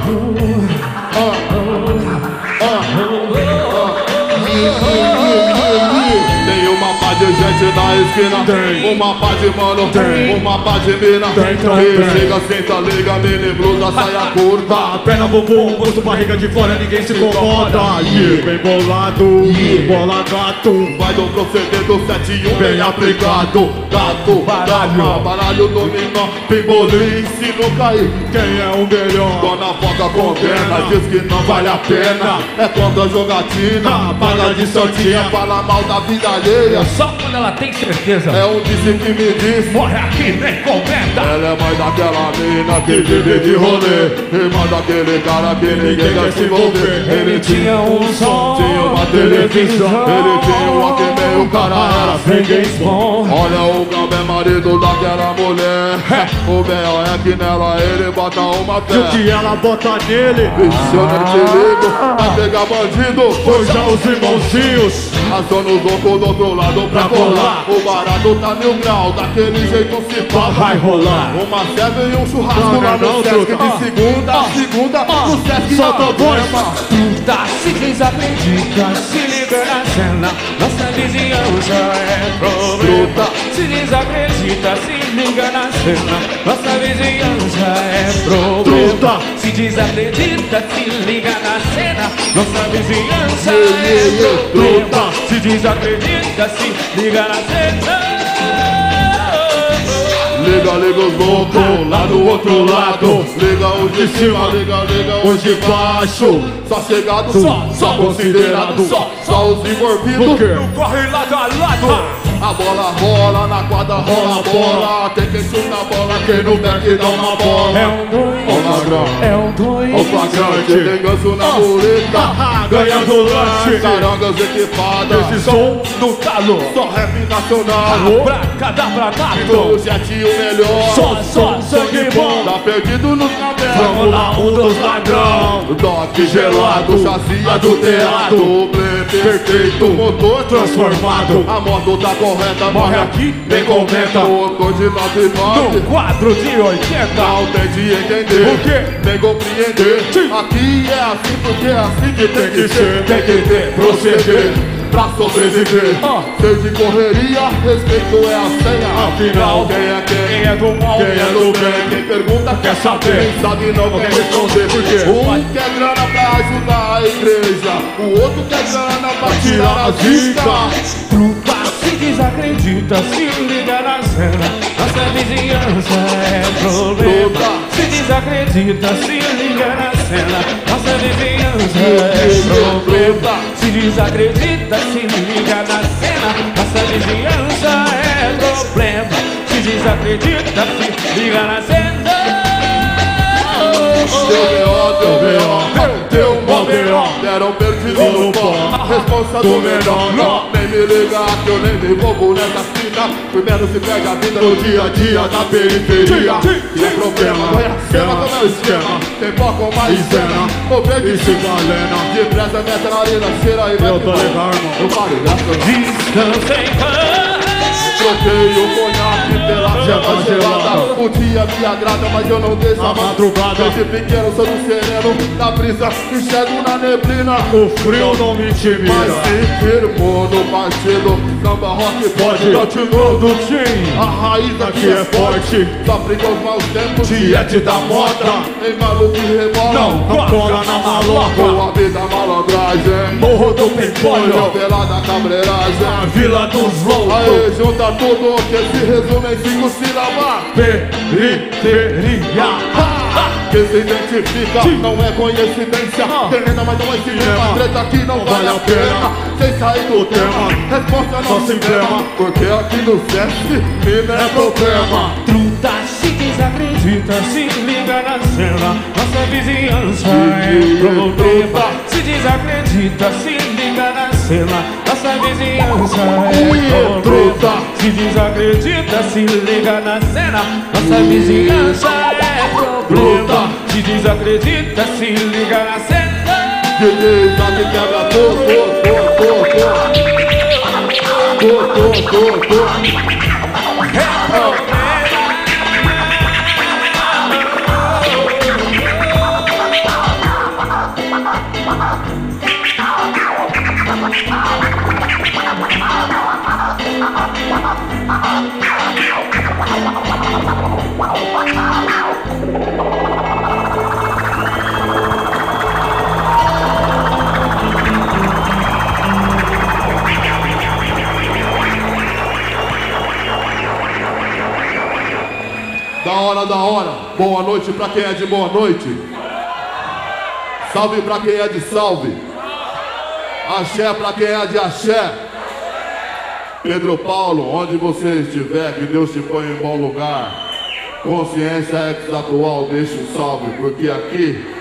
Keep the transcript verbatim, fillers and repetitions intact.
Tem uma pá de gente na esquina, tem uma pá de mano, tem uma pá de mina, tem que chega, senta, liga, mini blusa, saia curta, perna, bumbum, busto, barriga de fora, ninguém se incomoda. Yeah. Bem bolado, yeah. Bola gato, vai do proceder do sete e um bem aplicado. Gato, baralho, baralho, dominó, pimbolim, se não cair, quem é o melhor? Dona Foca condena, diz que não vale a pena. É contra jogatina, paga de sortinha, fala mal da vida alheia. Só quando ela tem certeza. É um disse que me diz, morre aqui, nem comenta. Ela é mãe daquela mina que vive de rolê, irmã daquele cara que ninguém quer se envolver. Ele tinha um som, tinha uma televisão, ele tinha um Walkman, o cara era freguês bom. Olha, o Gamba é marido daquela mulher, o B.O. é que nela ele bota uma fé. E o que ela bota nele? Vixe, eu nem te ligo, vai pegar bandido, pois já os irmãozinhos aciona os loucos do outro lado pra colar. O barato tá mil grau, daquele jeito se pá, vai rolar. Uma ceva e um churrasco lá no Sesc de segunda, segunda no Sesc. Solta a voz. Truta, se desacredita, se liga na cena, nossa vizinhança é problema. Truta, se desacredita, se liga na cena, nossa vizinhança é problema. Truta, se desacredita, se liga na cena, nossa vizinhança é problema. Truta, se desacredita, se liga na cena. Liga, liga os loucos lá do outro lado. Liga os de cima, liga, liga os de baixo. Só chegado, só, só considerado, só, só os envolvidos. Não corre lado a lado. A bola rola, na quadra rola a bola. Tem quem chuta a bola, quem no back dá uma bola. É um dois, o ladrão, é um dois, o flagrante, tem ganso na mureta, ganhando lanche, carangas equipadas. Esse som no talo, só rap nacional, pra cadabra nato. Então o jetinho melhor, só, só sangue bom. Tá perdido nos cabelos, vamos lá, um dos ladrão. Doc gelado, chassi adulterado, blend perfeito, motor transformado. A moto tá correta, morre aqui, nem comenta. Motor de nove e nove, no quadro de oitenta. Não tem de entender, o quê? Nem compreender. Sim. Aqui é assim porque é assim que tem, tem que, que ser. Tem que ter, proceder pra sobreviver. Ah. Sei de correria, respeito é a senha. Afinal, quem é quem? Quem é do mal, quem é do bem? Quem pergunta quer saber. Quem sabe não quer responder. Por quê? Um quer grana pra ajudar a igreja, o outro quer grana pra tirar a zica. Truta, se desacredita, se liga na cena, nossa vizinhança é problema. Truta, se desacredita, se liga na cena, nossa vizinhança é problema. Se desacredita, se liga na cena, nossa vizinhança é problema. Se desacredita, se liga na cena. Deu B O, deu B O, deu mó B O, deram perdido no pó, responsa do menor. Nem me liga que eu nem me envolvo nessa fita. Primeiro se pega a vida no dia a dia da periferia. E é problema, não é a cena como é o esquema. Tem pó com mais cena, ou vem de cigalena. Depressa, mete na arena, cheira e vai. Eu tô legal, irmão. Eu paro dessa. Descansa em paz. Troquei o conhaque pela gema gelada. O dia me agrada, mas eu não deixo a madrugada. Esse pequeno sou do sereno, na brisa, enxergo na neblina. O frio não me intimida, mas se firmou no partido, samba rock pode. Continuou do time, a raiz aqui é forte. Só briga os maus tempos, diete da moda. Em maluco e rebola, não, não cola na maloca. Com a vida malandragem, morro do pimpolho, novela da cabreiragem, a vila dos loucos. Aê, junta tudo que se resume em cinco sílabas. Periferia. Que se identifica, sim, não é coincidência. Termina, mas não é cinema. Treta aqui não vale a pena. Sem sair do tema, resposta não se emblema. Porque aqui no Sesc, mina é problema. Truta, se desacredita, se liga na cena, nossa vizinhança é problema. Se desacredita, se liga na cena, nossa vizinhança é problema. Se desacredita, se liga na cena, nossa vizinhança é problema. Se desacredita, se liga na cena. D J sabe quebra tudo, tudo, tudo, tudo, tudo, tudo. Da hora, da hora. Boa noite pra quem é de boa noite. Salve pra quem é de salve. Axé pra quem é de axé. Pedro Paulo, onde você estiver, que Deus te põe em bom lugar. Consciência ex-atual, deixa um salve, porque aqui